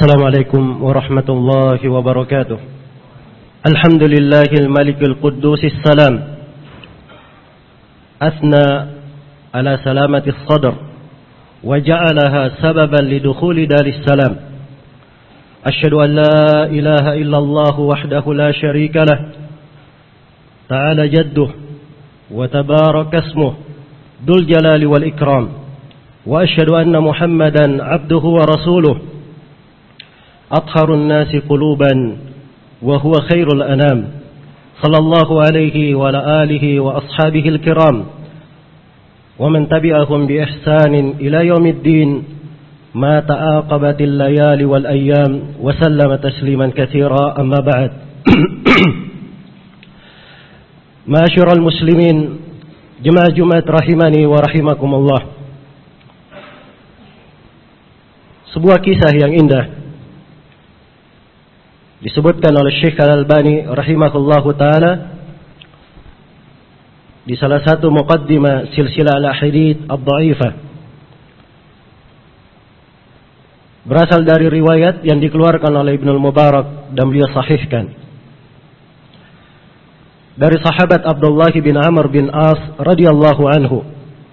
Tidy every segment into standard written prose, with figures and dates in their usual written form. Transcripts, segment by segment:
السلام عليكم ورحمة الله وبركاته. الحمد لله الملك القدوس السلام، أثنى على سلامة الصدر وجعلها سببا لدخول دار السلام. أشهد أن لا إله إلا الله وحده لا شريك له تعالى جده وتبارك اسمه ذو الجلال والإكرام، وأشهد أن محمدا عبده ورسوله أطهر الناس قلوبا وهو خير الأنام، صلى الله عليه وعلى آله وأصحابه الكرام ومن تبعهم بإحسان إلى يوم الدين ما تعاقبت الليالي والأيام وسلم تسليما كثيرا. أما بعد معاشر المسلمين jemaah Jumat rahimani wa rahimakumullah. Sebuah kisah yang indah disebutkan oleh Syekh Al-Albani rahimahullahu taala di salah satu muqaddimah silsilah al-ahadits ad-dha'ifah, berasal dari riwayat yang dikeluarkan oleh Ibnu Mubarak dan beliau sahihkan dari sahabat Abdullah bin Amr bin As radhiyallahu anhu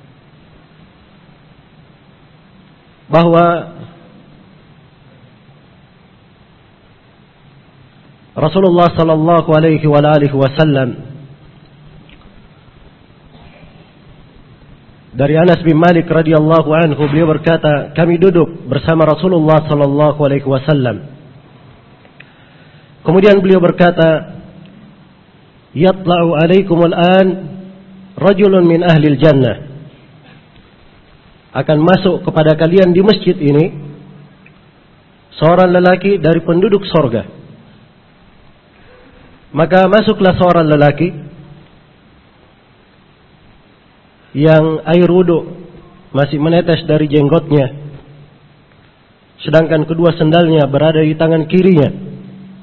bahwa Rasulullah sallallahu alaihi wa alihi wasallam dari Anas bin Malik radhiyallahu anhu, beliau berkata, kami duduk bersama Rasulullah sallallahu alaihi wasallam. Kemudian beliau berkata, yatla'u alaikumul an rajulun min ahlil jannah, akan masuk kepada kalian di masjid ini seorang lelaki dari penduduk sorga. Maka masuklah seorang lelaki yang air wudu masih menetes dari jenggotnya, sedangkan kedua sendalnya berada di tangan kirinya.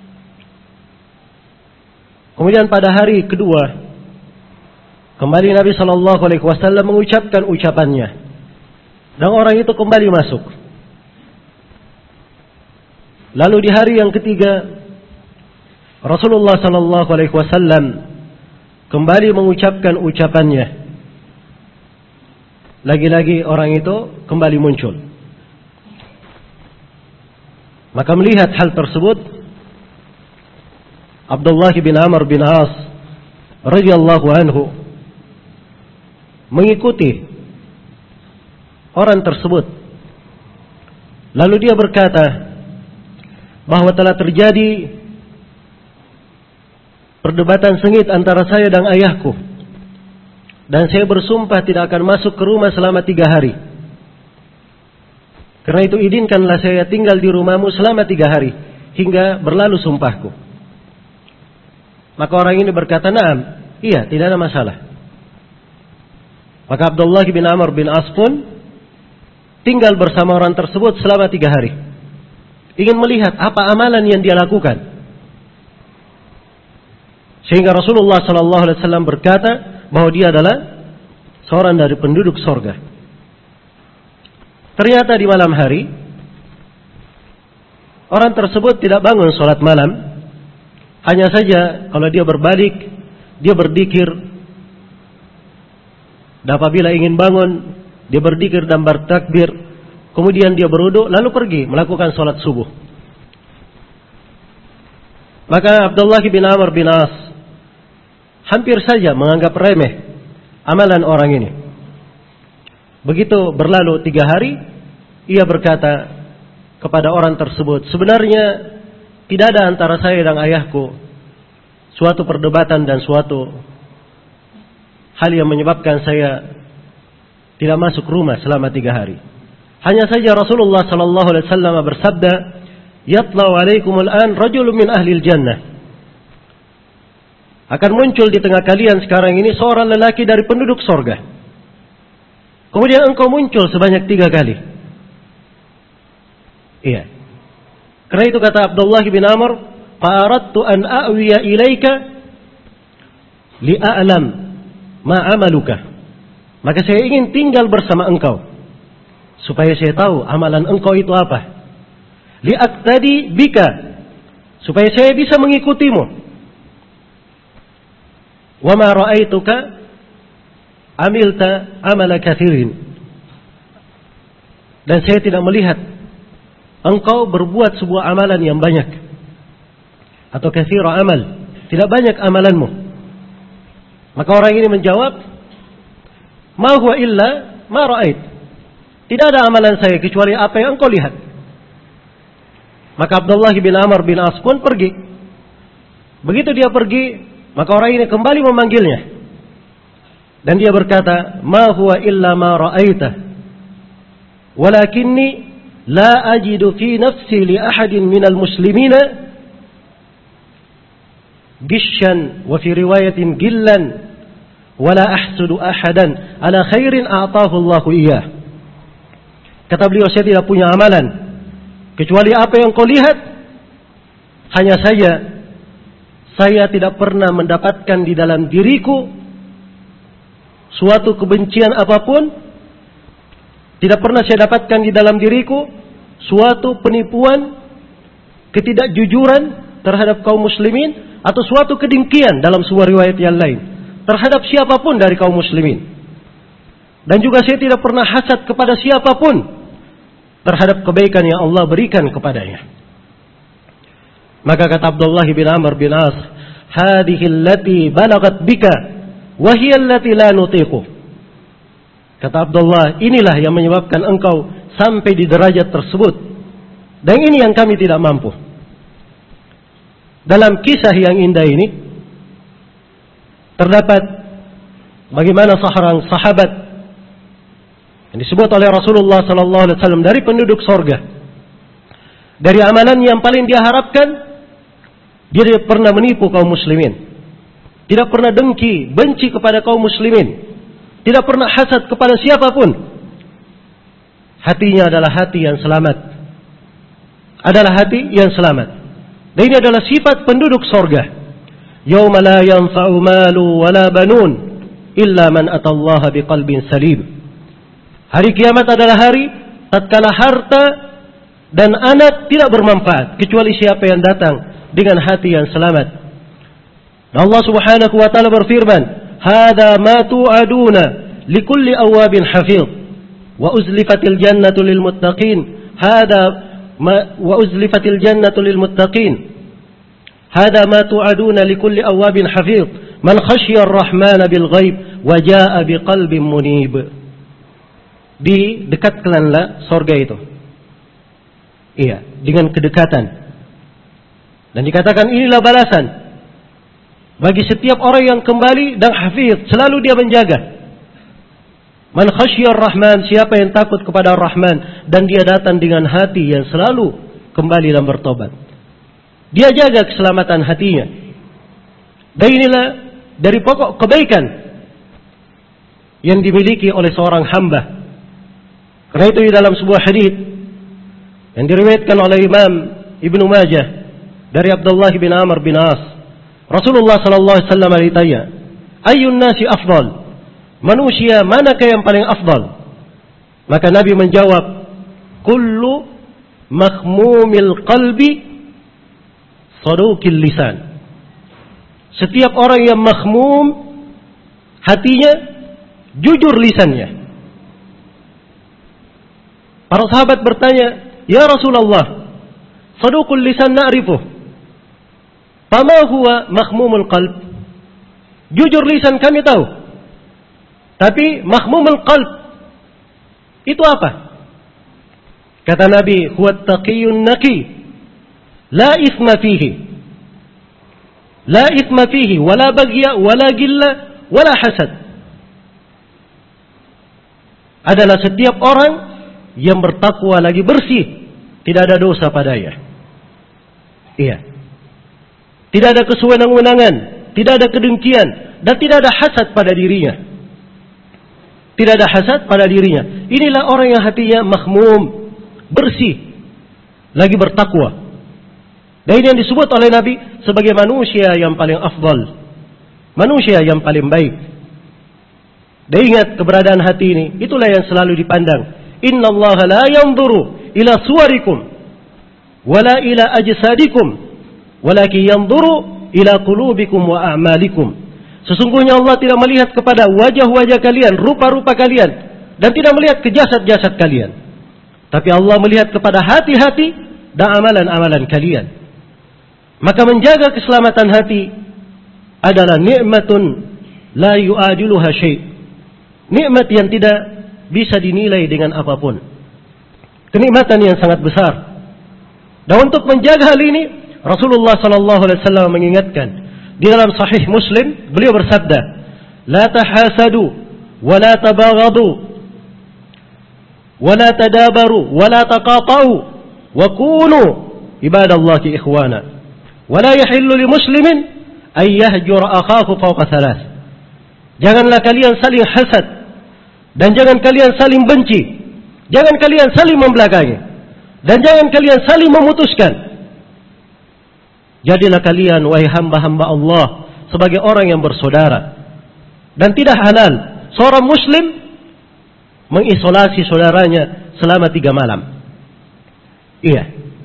Kemudian pada hari kedua kembali Nabi Shallallahu Alaihi Wasallam mengucapkan ucapannya, dan orang itu kembali masuk. Lalu di hari yang ketiga Rasulullah Shallallahu Alaihi Wasallam kembali mengucapkan ucapannya. Lagi-lagi orang itu kembali muncul. Maka melihat hal tersebut, Abdullah bin Amr bin As radhiyallahu anhu mengikuti orang tersebut. Lalu dia berkata bahwa telah terjadi perdebatan sengit antara saya dan ayahku, dan saya bersumpah tidak akan masuk ke rumah selama 3 hari. Karena itu izinkanlah saya tinggal di rumahmu selama 3 hari hingga berlalu sumpahku. Maka orang ini berkata, "Na'am, iya, tidak ada masalah." Maka Abdullah bin Amr bin As pun tinggal bersama orang tersebut selama 3 hari, ingin melihat apa amalan yang dia lakukan. Sehingga Rasulullah sallallahu alaihi wasallam berkata bahwa dia adalah seorang dari penduduk sorga. Ternyata di malam hari orang tersebut tidak bangun sholat malam. Hanya saja kalau dia berbalik, dia berzikir. Dan apabila ingin bangun, dia berzikir dan bertakbir. Kemudian dia berwudu lalu pergi melakukan sholat subuh. Maka Abdullah bin Amr bin As hampir saja menganggap remeh amalan orang ini. Begitu berlalu 3 hari, ia berkata kepada orang tersebut, sebenarnya tidak ada antara saya dan ayahku suatu perdebatan dan suatu hal yang menyebabkan saya tidak masuk rumah selama 3 hari. Hanya saja Rasulullah sallallahu alaihi wasallam bersabda, yatla'u alaikumul an rajulun min ahlil jannah, akan muncul di tengah kalian sekarang ini seorang lelaki dari penduduk sorga. Kemudian engkau muncul sebanyak 3 kali. Iya. Karena itu kata Abdullah bin Amr, fa'aradtu an a'wiya ilaika li'a'lam ma'amaluka. Maka saya ingin tinggal bersama engkau supaya saya tahu amalan engkau itu apa. li'aqtadi bika, supaya saya bisa mengikutimu. Wa ma ra'aituka amilta amala katsirin, dan saya tidak melihat engkau berbuat sebuah amalan yang banyak, atau katsira amal, tidak banyak amalanmu. Maka orang ini menjawab, ma huwa illa ma ra'ait, tidak ada amalan saya kecuali apa yang engkau lihat. Maka Abdullah bin Amr bin As pun pergi. Begitu dia pergi, maka orang ini kembali memanggilnya, dan dia berkata, ma huwa illa ma ra'aitah, walakinni la ajidu fi nafsi li ahadin minal muslimina gishan, wa fi riwayatin gillan, wala ahsudu ahadan ala khairin a'tahu Allahu iyah. Kata beliau, saya tidak punya amalan kecuali apa yang kau lihat. Hanya saja saya tidak pernah mendapatkan di dalam diriku suatu kebencian apapun, tidak pernah saya dapatkan di dalam diriku suatu penipuan, ketidakjujuran terhadap kaum muslimin, atau suatu kedengkian dalam sebuah riwayat yang lain terhadap siapapun dari kaum muslimin. Dan juga saya tidak pernah hasad kepada siapapun terhadap kebaikan yang Allah berikan kepadanya. Maka kata Abdullah bin Amr bin As, hadhihi allati balagat bika wa hiya allati la nutiqu. Kata Abdullah, inilah yang menyebabkan engkau sampai di derajat tersebut, dan ini yang kami tidak mampu. Dalam kisah yang indah ini terdapat bagaimana seorang sahabat yang disebut oleh Rasulullah sallallahu alaihi wasallam dari penduduk sorga. Dari amalan yang paling dia harapkan, dia tidak pernah menipu kaum muslimin, tidak pernah dengki, benci kepada kaum muslimin, tidak pernah hasad kepada siapapun. Hatinya adalah hati yang selamat, adalah hati yang selamat. Dan ini adalah sifat penduduk sorga. Yauma la yanfa'u malu wala banun illa man atallaha biqalbin salim. Hari kiamat adalah hari tatkala harta dan anak tidak bermanfaat kecuali siapa yang datang dengan hati yang selamat. Dan Allah Subhanahu wa taala berfirman, "Hada ma tu'aduna likulli awabin hafiz wa uzlifatil jannatu lil muttaqin. Hada wa uzlifatil jannatu lil muttaqin. Hada ma tu'aduna likulli awabin hafiz man khashiya ar-rahmana bil ghaib wa jaa'a biqalbin munib." Didekatkanlah sorga itu. Iya, dengan kedekatan. Dan dikatakan inilah balasan bagi setiap orang yang kembali dan hafiz, selalu dia menjaga. Man khasyiyar rahman, siapa yang takut kepada Rahman dan dia datang dengan hati yang selalu kembali dan bertobat. Dia jaga keselamatan hatinya. Dan inilah dari pokok kebaikan yang dimiliki oleh seorang hamba. Karena itu di dalam sebuah hadis yang diriwayatkan oleh Imam Ibnu Majah dari Abdullah bin Amr bin As, Rasulullah sallallahu alaihi wasallam ditanya, "Ayyun nasi afdal?" Manusia manakah yang paling afdal? Maka Nabi menjawab, "Kullu makhmumil qalbi saduqil lisan." Setiap orang yang makhmum hatinya, jujur lisannya. Para sahabat bertanya, "Ya Rasulullah, saduqul lisan na'rifuh. Fama huwa makhmumul qalb?" Jujur lisan kami tahu, tapi makhmumul qalb itu apa? Kata Nabi, "Huwa taqiyun naqi, la ithma fihi. La ithma fihi, wala baghya, wala gilla, wala hasad." Adalah setiap orang yang bertakwa lagi bersih, tidak ada dosa padanya. Iya. Tidak ada kesewenang-wenangan, tidak ada kedengkian, dan tidak ada hasad pada dirinya. Tidak ada hasad pada dirinya. Inilah orang yang hatinya makhmum, bersih, lagi bertakwa. Dan ini yang disebut oleh Nabi sebagai manusia yang paling afdal, manusia yang paling baik. Dan ingat keberadaan hati ini, itulah yang selalu dipandang. Inna Allah la yanzuru ila suwarikum wala ila ajsadikum, walakin yanzuru ila qulubikum wa a'malikum. Sesungguhnya Allah tidak melihat kepada wajah-wajah kalian, rupa-rupa kalian, dan tidak melihat ke jasad-jasad kalian. Tapi Allah melihat kepada hati-hati dan amalan-amalan kalian. Maka menjaga keselamatan hati adalah nikmatun la yu'adiluha syai'. Nikmat yang tidak bisa dinilai dengan apapun. Kenikmatan yang sangat besar. Dan untuk menjaga hal ini, Rasulullah sallallahu alaihi wasallam mengingatkan di dalam Sahih Muslim, beliau bersabda, "La tahasadu wa la tabaghadu ولا تدابروا ولا تقاطعوا وكونوا عباد الله إخوانا ولا يحل لمسلم أن يهجر أخاه فوق ثلاث." Janganlah kalian saling hasad dan jangan kalian saling benci, jangan kalian saling membelakangi dan jangan kalian saling memutuskan. Jadilah kalian wahai hamba-hamba Allah sebagai orang yang bersaudara, dan tidak halal seorang muslim mengisolasi saudaranya selama 3 malam. Iya.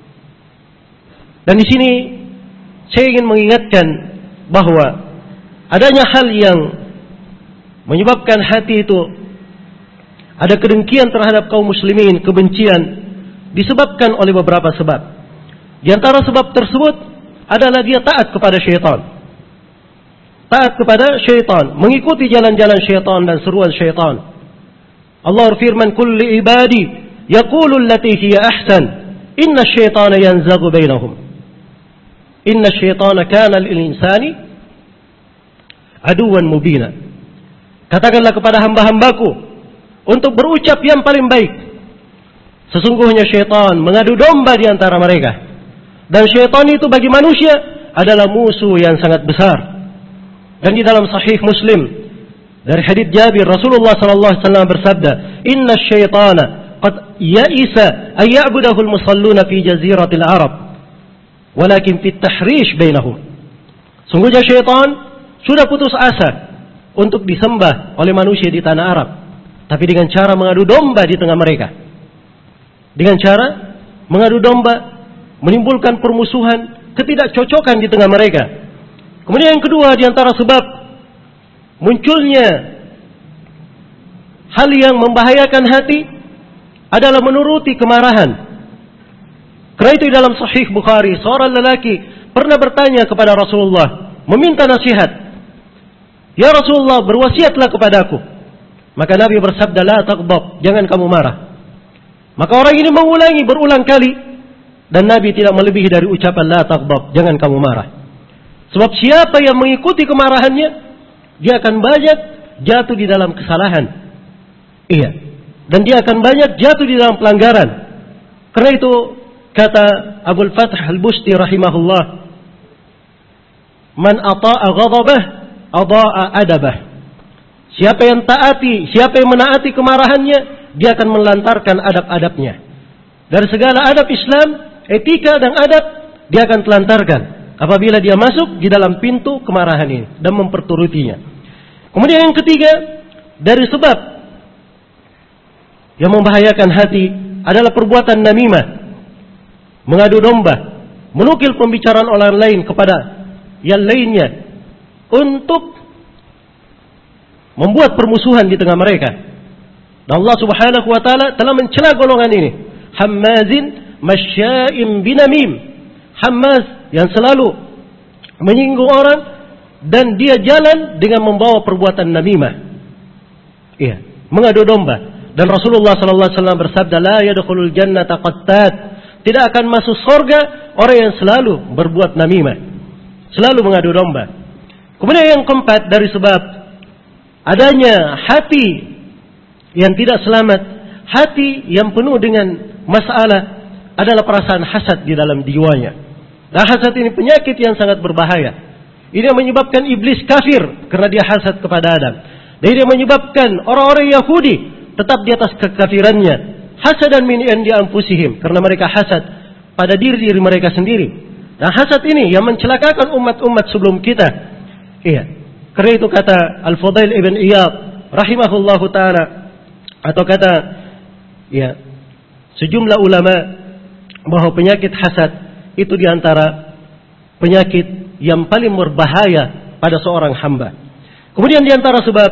Dan di sini saya ingin mengingatkan bahwa adanya hal yang menyebabkan hati itu ada kedengkian terhadap kaum muslimin, kebencian, disebabkan oleh beberapa sebab. Di antara sebab tersebut adalah dia taat kepada syaitan. Taat kepada syaitan, mengikuti jalan-jalan syaitan dan seruan syaitan. Allah berfirman, "Qul li ibadi yaqulu allati hiya ahsan, inna asyaitana yanzaghu bainahum. Inna asyaitana kana lil insani aduwwan mubina." Katakanlah kepada hamba-hambaku untuk berucap yang paling baik. Sesungguhnya syaitan mengadu domba di antara mereka. Dan syaitan itu bagi manusia adalah musuh yang sangat besar. Dan di dalam Sahih Muslim dari hadits Jabir, Rasulullah sallallahu alaihi wasallam bersabda, "Inna asyaitana qad ya'isa ay ya'budahu al-musalluna fi jaziratil Arab, walakin fi at-tahrish bainahum." Sungguhnya syaitan sudah putus asa untuk disembah oleh manusia di tanah Arab, tapi dengan cara mengadu domba di tengah mereka. Dengan cara mengadu domba, menimbulkan permusuhan, ketidakcocokan di tengah mereka. Kemudian yang kedua di antara sebab munculnya hal yang membahayakan hati adalah menuruti kemarahan. Karena itu dalam Sahih Bukhari, seorang lelaki pernah bertanya kepada Rasulullah, meminta nasihat. "Ya Rasulullah, berwasiatlah kepadaku." Maka Nabi bersabda, "La taghdab, jangan kamu marah." Maka orang ini mengulangi berulang kali, dan Nabi tidak melebihi dari ucapan "La taghdab", jangan kamu marah. Sebab siapa yang mengikuti kemarahannya, dia akan banyak jatuh di dalam kesalahan. Iya. Dan dia akan banyak jatuh di dalam pelanggaran. Karena itu kata Abul Fath Al-Busti rahimahullah, "Man ata'a ghadabah, ada'a adabah." Siapa yang taati, siapa yang menaati kemarahannya, dia akan melantarkan adab-adabnya. Dari segala adab Islam, etika dan adab, dia akan telantarkan apabila dia masuk di dalam pintu kemarahan ini dan memperturutinya. Kemudian yang ketiga, dari sebab yang membahayakan hati adalah perbuatan namimah, mengadu domba, menukil pembicaraan orang lain kepada yang lainnya untuk membuat permusuhan di tengah mereka. Dan Allah Subhanahu wa taala telah mencela golongan ini, hammazin masya'im binamim. Hammaz yang selalu menyinggung orang dan dia jalan dengan membawa perbuatan namimah. Iya, mengadu domba. Dan Rasulullah sallallahu alaihi wasallam bersabda, "La yadkhulul jannata qattat." Tidak akan masuk surga orang yang selalu berbuat namimah, selalu mengadu domba. Kemudian yang keempat, dari sebab adanya hati yang tidak selamat, hati yang penuh dengan masalah, adalah perasaan hasad di dalam jiwanya. Dan hasad ini penyakit yang sangat berbahaya. Ini yang menyebabkan iblis kafir karena dia hasad kepada Adam. Dan ini yang menyebabkan orang-orang Yahudi tetap di atas kekafirannya. Hasadan min indi anfusihim, karena mereka hasad pada diri mereka sendiri. Dan hasad ini yang mencelakakan umat-umat sebelum kita. Iya. Karena itu kata Al-Fudail ibn Iyad rahimahullahu taala, atau kata ya sejumlah ulama, bahwa penyakit hasad itu diantara penyakit yang paling berbahaya pada seorang hamba. Kemudian diantara sebab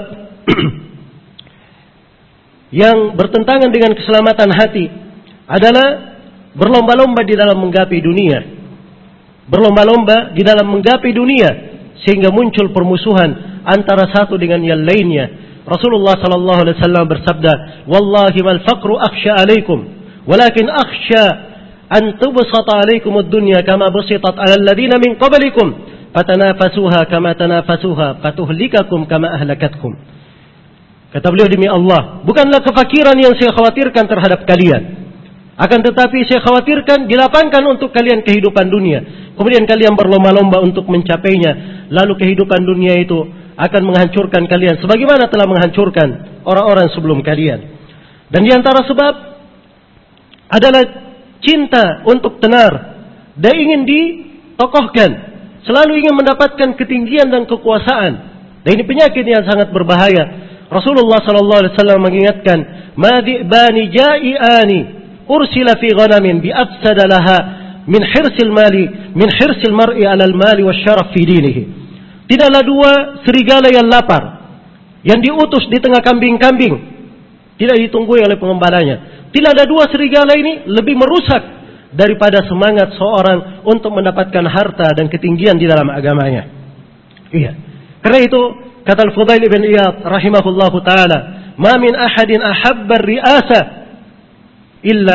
yang bertentangan dengan keselamatan hati adalah berlomba-lomba di dalam menggapai dunia. Berlomba-lomba di dalam menggapai dunia sehingga muncul permusuhan antara satu dengan yang lainnya. Rasulullah sallallahu alaihi wasallam bersabda, "Wallahi mal faqru akhsha 'alaikum, walakin akhsha an tubsata 'alaikum ad-dunya kama busitat 'alal ladina min qablikum, fatanafasuha kama tanafasuha, fatuhlikakum kama ahlakatkum." Kata beliau, demi Allah, bukanlah kefakiran yang saya khawatirkan terhadap kalian, akan tetapi saya khawatirkan dilapangkan untuk kalian kehidupan dunia, kemudian kalian berlomba-lomba untuk mencapainya, lalu kehidupan dunia itu akan menghancurkan kalian sebagaimana telah menghancurkan orang-orang sebelum kalian. Dan di antara sebab adalah cinta untuk tenar dan ingin ditokohkan, selalu ingin mendapatkan ketinggian dan kekuasaan. Dan ini penyakit yang sangat berbahaya. Rasulullah sallallahu alaihi wasallam mengingatkan, "Madi'bani ja'iani ursila fi ghanamin bi afsada laha min hirsil mar'i 'alal mali wasyaraf fi dinihi." Tidaklah dua serigala yang lapar yang diutus di tengah kambing-kambing, tidak ditunggui oleh pengembalanya. Tidak ada dua serigala ini lebih merusak daripada semangat seorang untuk mendapatkan harta dan ketinggian di dalam agamanya. Iya. Karena itu kata Al-Fudail ibn Iyad rahimahullahu taala, "Ma min ahadin ahabba ar-ri'asa illa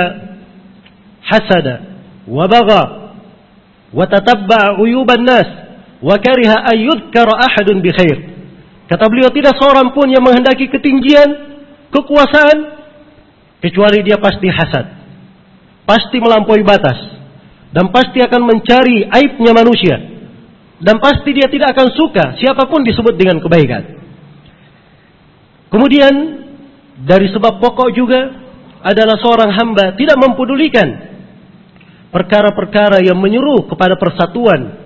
hasada wa bagha wa tatabba'a uyuban nas wa kariha an yudhkara ahadun bi khair." Kata beliau, tidak seorang pun yang menghendaki ketinggian, kekuasaan, kecuali dia pasti hasad, pasti melampaui batas, dan pasti akan mencari aibnya manusia, dan pasti dia tidak akan suka siapapun disebut dengan kebaikan. Kemudian dari sebab pokok juga adalah seorang hamba tidak mempedulikan perkara-perkara yang menyuruh kepada persatuan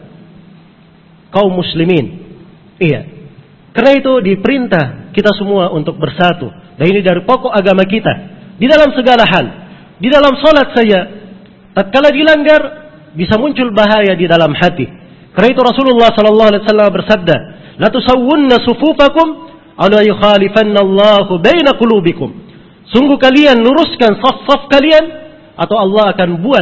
kaum muslimin. Iya. Karena itu diperintah kita semua untuk bersatu. Dan ini dari pokok agama kita. Di dalam segala hal. Di dalam salat saja, tatkala dilanggar bisa muncul bahaya di dalam hati. Karena itu Rasulullah sallallahu alaihi wasallam bersabda, "La tusawwunna sufufakum aw la yukhalifanna Allahu baina qulubikum." Sungguh kalian luruskan saf-saf kalian atau Allah akan buat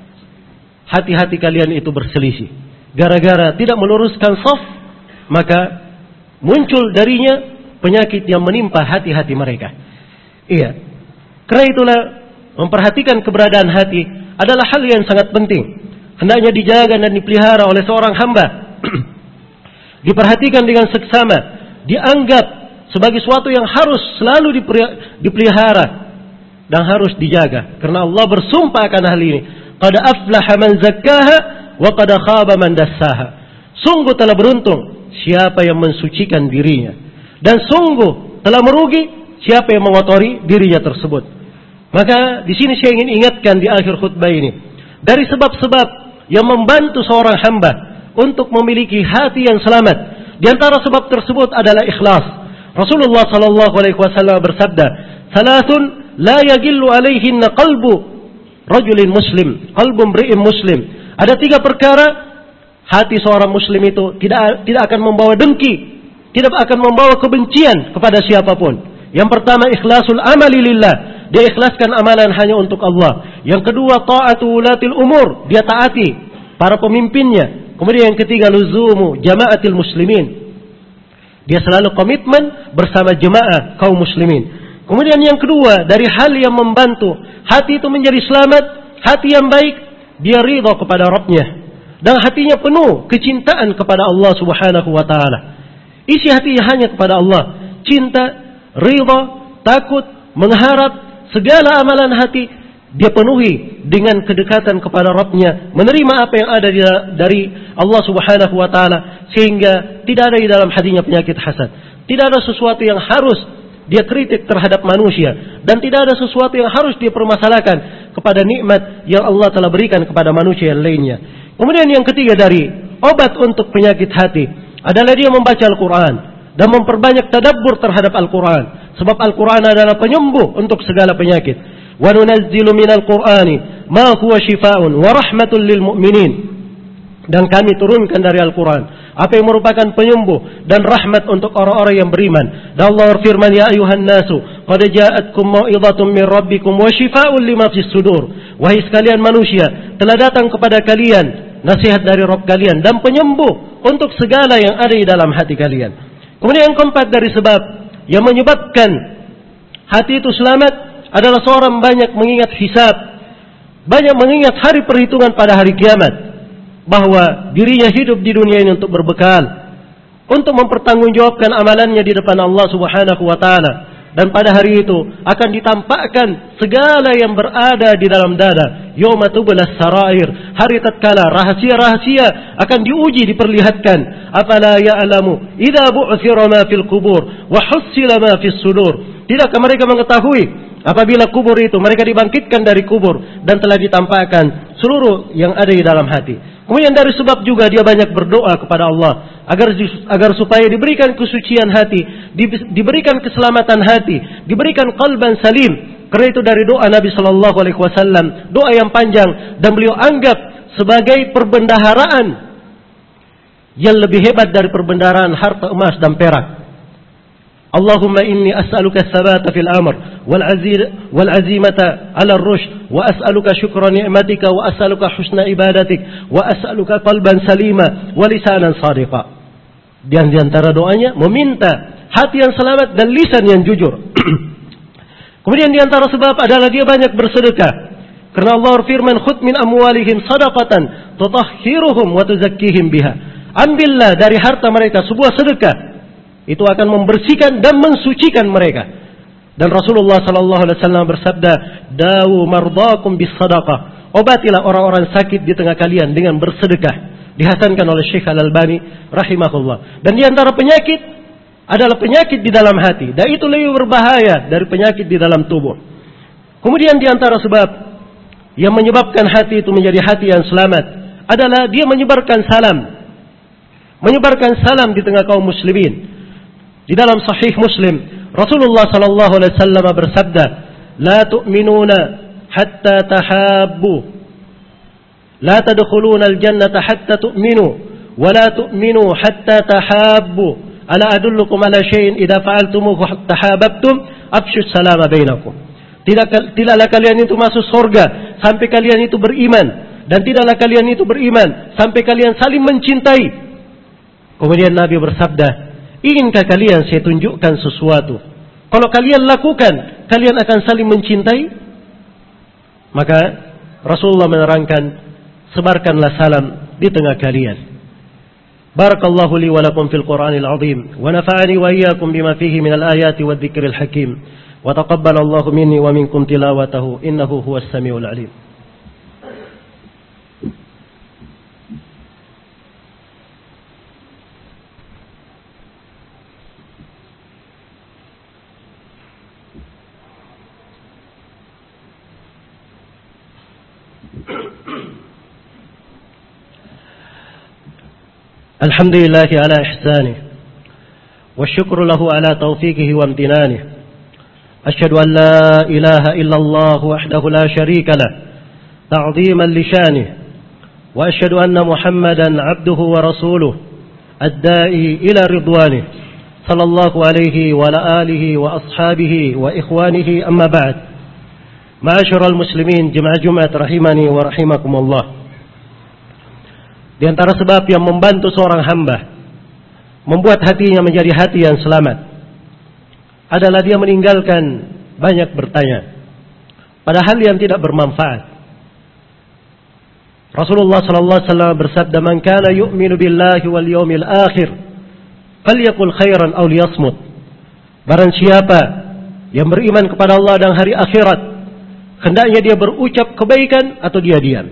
hati-hati kalian itu berselisih. Gara-gara tidak meluruskan saf, maka muncul darinya penyakit yang menimpa hati-hati mereka. Iya. Karena itulah memperhatikan keberadaan hati adalah hal yang sangat penting. Hendaknya dijaga dan dipelihara oleh seorang hamba. Diperhatikan dengan seksama, dianggap sebagai sesuatu yang harus selalu dipelihara dan harus dijaga. Karena Allah bersumpah akan hal ini. Qad aflaha man zakkaha wa qad khaba man dassaha. Sungguh telah beruntung siapa yang mensucikan dirinya, dan sungguh telah merugi siapa yang mengotori dirinya tersebut. Maka di sini saya ingin ingatkan di akhir khutbah ini, dari sebab-sebab yang membantu seorang hamba untuk memiliki hati yang selamat, di antara sebab tersebut adalah ikhlas. Rasulullah sallallahu alaihi wasallam bersabda, "Thalathun la yagillu alaihinna qalbu rajulin muslim, qalbu imri'in muslim." Ada tiga perkara hati seorang muslim itu tidak akan membawa dengki, tidak akan membawa kebencian kepada siapapun. Yang pertama, ikhlasul amali lillah, dia ikhlaskan amalan hanya untuk Allah. Yang kedua, ta'atu ulatil umur, dia taati para pemimpinnya. Kemudian yang ketiga, luzumu jama'atil muslimin, dia selalu komitmen bersama jemaah kaum muslimin. Kemudian yang kedua, dari hal yang membantu hati itu menjadi selamat, hati yang baik, dia ridha kepada Rabbnya, dan hatinya penuh kecintaan kepada Allah subhanahu wa ta'ala. Isi hatinya hanya kepada Allah. Cinta, ridha, takut, mengharap, segala amalan hati dia penuhi dengan kedekatan kepada Rabbnya, menerima apa yang ada dari Allah subhanahu wa ta'ala, sehingga tidak ada di dalam hatinya penyakit hasad. Tidak ada sesuatu yang harus dia kritik terhadap manusia, dan tidak ada sesuatu yang harus dia permasalahkan kepada nikmat yang Allah telah berikan kepada manusia yang lainnya. Kemudian yang ketiga dari obat untuk penyakit hati adalah dia membaca Al-Quran dan memperbanyak tadabbur terhadap Al-Quran. Sebab Al-Quran adalah penyembuh untuk segala penyakit. Wa nunazzilu minal Qur'ani ma huwa shifaa'un wa rahmatun lil mu'minin. Dan kami turunkan dari Al-Quran apa yang merupakan penyembuh dan rahmat untuk orang-orang yang beriman. Dan Allah berfirman, ya ayuhan nasu qad ja'atkum mau'izatun min rabbikum wa shifaa'un lima fis sudur. Wahai sekalian manusia, telah datang kepada kalian nasihat dari Rabb kalian dan penyembuh untuk segala yang ada di dalam hati kalian. Kemudian yang keempat dari sebab yang menyebabkan hati itu selamat adalah seorang banyak mengingat hisab, banyak mengingat hari perhitungan pada hari kiamat, bahwa dirinya hidup di dunia ini untuk berbekal, untuk mempertanggungjawabkan amalannya di depan Allah Subhanahu wa taala, dan pada hari itu akan ditampakkan segala yang berada di dalam dada. Yauma tublas sarair, hari tatkala rahasia-rahasia akan diuji, diperlihatkan. Afala ya'lamu idza bu'thira ma fil qubur wa hussila ma fis sudur. Tidakkah mereka mengetahui apabila kubur itu mereka dibangkitkan dari kubur dan telah ditampakkan seluruh yang ada di dalam hati. Kemudian dari sebab juga dia banyak berdoa kepada Allah agar supaya diberikan kesucian hati, diberikan keselamatan hati, diberikan qalban salim. Karena itu dari doa Nabi sallallahu alaihi wasallam, doa yang panjang, dan beliau anggap sebagai perbendaharaan yang lebih hebat dari perbendaharaan harta emas dan perak. Allahumma inni as'aluka tsabata fil amr wal azimata 'ala ar-rushd wa as'aluka syukra ni'matika wa as'aluka husna ibadatik wa as'aluka qalban salima wa lisanan shadiqa. Di antara doanya meminta hati yang selamat dan lisan yang jujur. Kemudian di antara sebab adalah dia banyak bersedekah. Karena Allah berfirman, khudh min amwalihim shadaqatan tutahhiruhum wa tuzakkihim biha. Ambillah dari harta mereka sebuah sedekah, itu akan membersihkan dan mensucikan mereka. Dan Rasulullah sallallahu alaihi wasallam bersabda, "Dawu mardakum bis sadaqah." Obatilah orang-orang sakit di tengah kalian dengan bersedekah. Dihasankan oleh Syekh Al-Albani rahimahullah. Dan di antara penyakit adalah penyakit di dalam hati, dan itu lebih berbahaya dari penyakit di dalam tubuh. Kemudian di antara sebab yang menyebabkan hati itu menjadi hati yang selamat adalah dia menyebarkan salam. Menyebarkan salam di tengah kaum muslimin. Di dalam Sahih Muslim, Rasulullah sallallahu alaihi wasallam bersabda, "La tu'minuna hatta tahabbu. La tadkhuluna al-jannata hatta tu'minu, wa la tu'minu hatta tahabbu. Ala adullukum ala syai'in idza fa'altumuhu tahabbtum, afshu salama bainakum." Tidaklah kalian itu masuk surga sampai kalian itu beriman, dan tidaklah kalian itu beriman sampai kalian saling mencintai. Kemudian Nabi bersabda, "Inginkah kalian saya tunjukkan sesuatu? Kalau kalian lakukan, kalian akan saling mencintai." Maka Rasulullah menerangkan, sebarkanlah salam di tengah kalian. Barakallahu li wa lakum fil Qur'anil azim, wa nafa'ani wa iyyakum bima fihi minal ayati wadh-dhikril hakim, wa taqabbalallahu minni wa minkum tilawatahu, innahu huwas samiul alim. الحمد لله على إحسانه والشكر له على توفيقه وامتنانه. أشهد أن لا إله إلا الله وحده لا شريك له تعظيما لشانه، وأشهد أن محمدا عبده ورسوله الداعي إلى رضوانه صلى الله عليه وعلى آله وأصحابه وإخوانه. أما بعد، معاشر المسلمين جمعة rahimani wa rahimakumullah. Di antara sebab yang membantu seorang hamba membuat hatinya menjadi hati yang selamat adalah dia meninggalkan banyak bertanya pada hal yang tidak bermanfaat. Rasulullah sallallahu alaihi wasallam bersabda, "Man kana yu'minu billahi wal yawmil akhir falyaqul khairan aw liyasmut." Barang siapa yang beriman kepada Allah dan hari akhirat, hendaknya dia berucap kebaikan atau dia diam.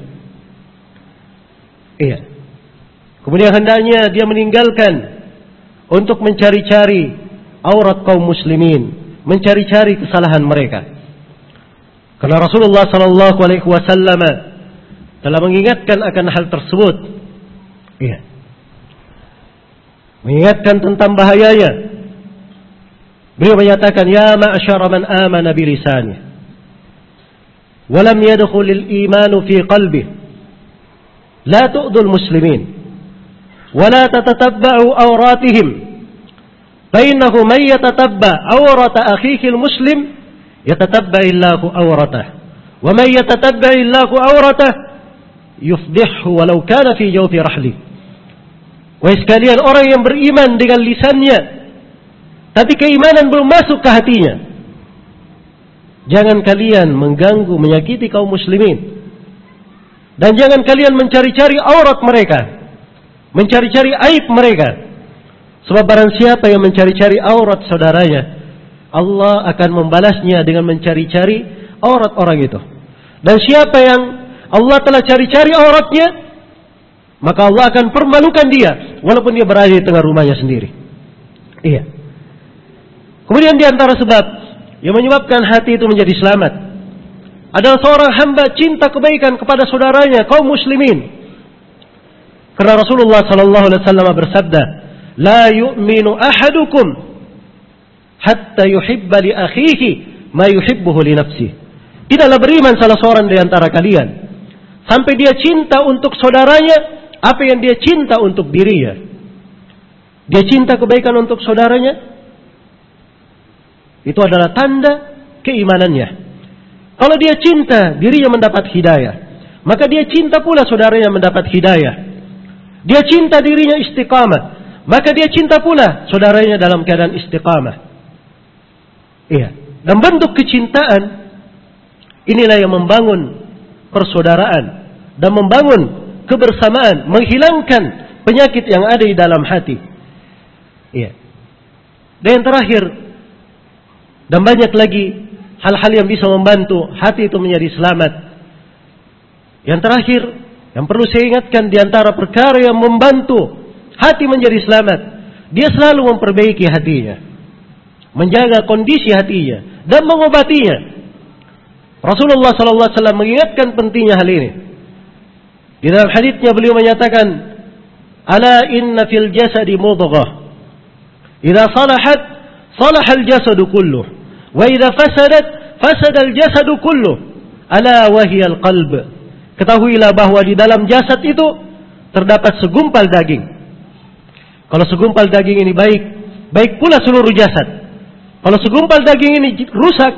Iya. Kemudian hendaknya dia meninggalkan untuk mencari-cari aurat kaum muslimin, mencari-cari kesalahan mereka. Karena Rasulullah sallallahu alaihi wasallam telah mengingatkan akan hal tersebut. Iya. Mengingatkan tentang bahayanya. Beliau menyatakan, "Ya ma'syara man amana bi lisanihi." ولم يدخل الإيمان في قلبه لا تؤذوا المسلمين ولا تتتبعوا أوراتهم فإنه من يتتبع أورة أخيه المسلم يتتبع الله أورته ومن يتتبع الله أورته يفضحه walau kana fi jawfi rahli. Wahai sekalian orang yang beriman dengan lisannya, tapi keimanan belum masuk ke hatinya, jangan kalian mengganggu, menyakiti kaum muslimin, dan jangan kalian mencari-cari aurat mereka, mencari-cari aib mereka. Sebab barang siapa yang mencari-cari aurat saudaranya, Allah akan membalasnya dengan mencari-cari aurat orang itu. Dan siapa yang Allah telah cari-cari auratnya, maka Allah akan permalukan dia walaupun dia berada di tengah rumahnya sendiri. Iya. Kemudian di antara sebab yang menyebabkan hati itu menjadi selamat adalah seorang hamba cinta kebaikan kepada saudaranya kaum muslimin. Karena Rasulullah sallallahu alaihi wasallam bersabda, "La yu'minu ahadukum hatta yuhibba li akhihi ma yuhibbuhu li nafsihi." Tidaklah beriman salah seorang di antara kalian sampai dia cinta untuk saudaranya apa yang dia cinta untuk dirinya. Dia cinta kebaikan untuk saudaranya, itu adalah tanda keimanannya. Kalau dia cinta dirinya mendapat hidayah, maka dia cinta pula saudaranya mendapat hidayah. Dia cinta dirinya istiqamah, maka dia cinta pula saudaranya dalam keadaan istiqamah. Iya. Dan bentuk kecintaan inilah yang membangun persaudaraan dan membangun kebersamaan, menghilangkan penyakit yang ada di dalam hati. Iya. Dan yang terakhir, dan banyak lagi hal-hal yang bisa membantu hati itu menjadi selamat. Yang terakhir, yang perlu saya ingatkan di antara perkara yang membantu hati menjadi selamat, dia selalu memperbaiki hatinya, menjaga kondisi hatinya dan mengobatinya. Rasulullah sallallahu alaihi wasallam mengingatkan pentingnya hal ini. Di dalam hadisnya beliau menyatakan, "Ala inna fil jasadi mudghah. Idza salahat, salaha al-jasadu kulluh. Wa idza fasadat, fasada al-jasadu kulluh. Ala wa hiya al-qalb." Ketahuilah bahwa di dalam jasad itu terdapat segumpal daging. Kalau segumpal daging ini baik, baik pula seluruh jasad. Kalau segumpal daging ini rusak,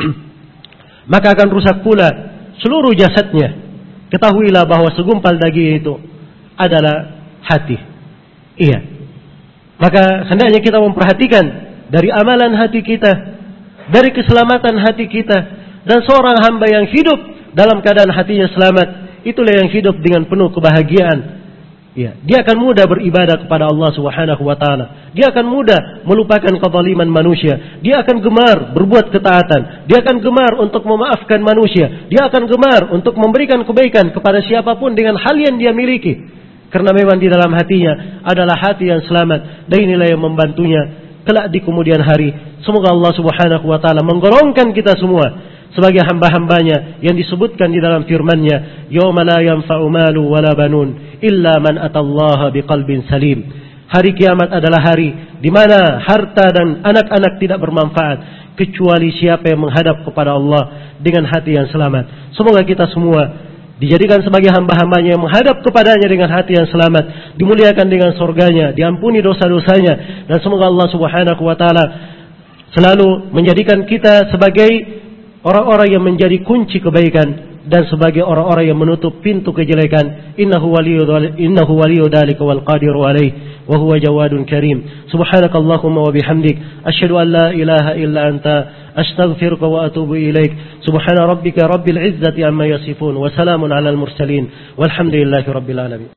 maka akan rusak pula seluruh jasadnya. Ketahuilah bahwa segumpal daging itu adalah hati. Iya. Maka hendaknya kita memperhatikan dari amalan hati kita, dari keselamatan hati kita, dan seorang hamba yang hidup dalam keadaan hatinya selamat, itulah yang hidup dengan penuh kebahagiaan. Ya, dia akan mudah beribadah kepada Allah Subhanahu wa taala. Dia akan mudah melupakan kezaliman manusia. Dia akan gemar berbuat ketaatan. Dia akan gemar untuk memaafkan manusia. Dia akan gemar untuk memberikan kebaikan kepada siapapun dengan hal yang dia miliki. Karena memang di dalam hatinya adalah hati yang selamat. Dan inilah yang membantunya kelak di kemudian hari. Semoga Allah Subhanahu wa taala menggolongkan kita semua sebagai hamba-hambanya yang disebutkan di dalam firman-Nya, "Yauma la yanfa'u malu wala banun illa man atallaha biqalbin salim." Hari kiamat adalah hari di mana harta dan anak-anak tidak bermanfaat kecuali siapa yang menghadap kepada Allah dengan hati yang selamat. Semoga kita semua dijadikan sebagai hamba-hambanya yang menghadap kepadanya dengan hati yang selamat, dimuliakan dengan surganya, diampuni dosa-dosanya, dan semoga Allah Subhanahu wa taala selalu menjadikan kita sebagai orang-orang yang menjadi kunci kebaikan dan sebagai orang-orang yang menutup pintu kejelekan. Innahu waliyyu dzalika wal qadiru alaihi wa huwa jawadun karim. Subhanakallahumma wa bihamdik asyhadu an la ilaha illa anta astaghfiruka wa atubu ilaik. Subhana rabbika rabbil izzati amma yasifun wa salamun alal mursalin walhamdulillahi rabbil alamin.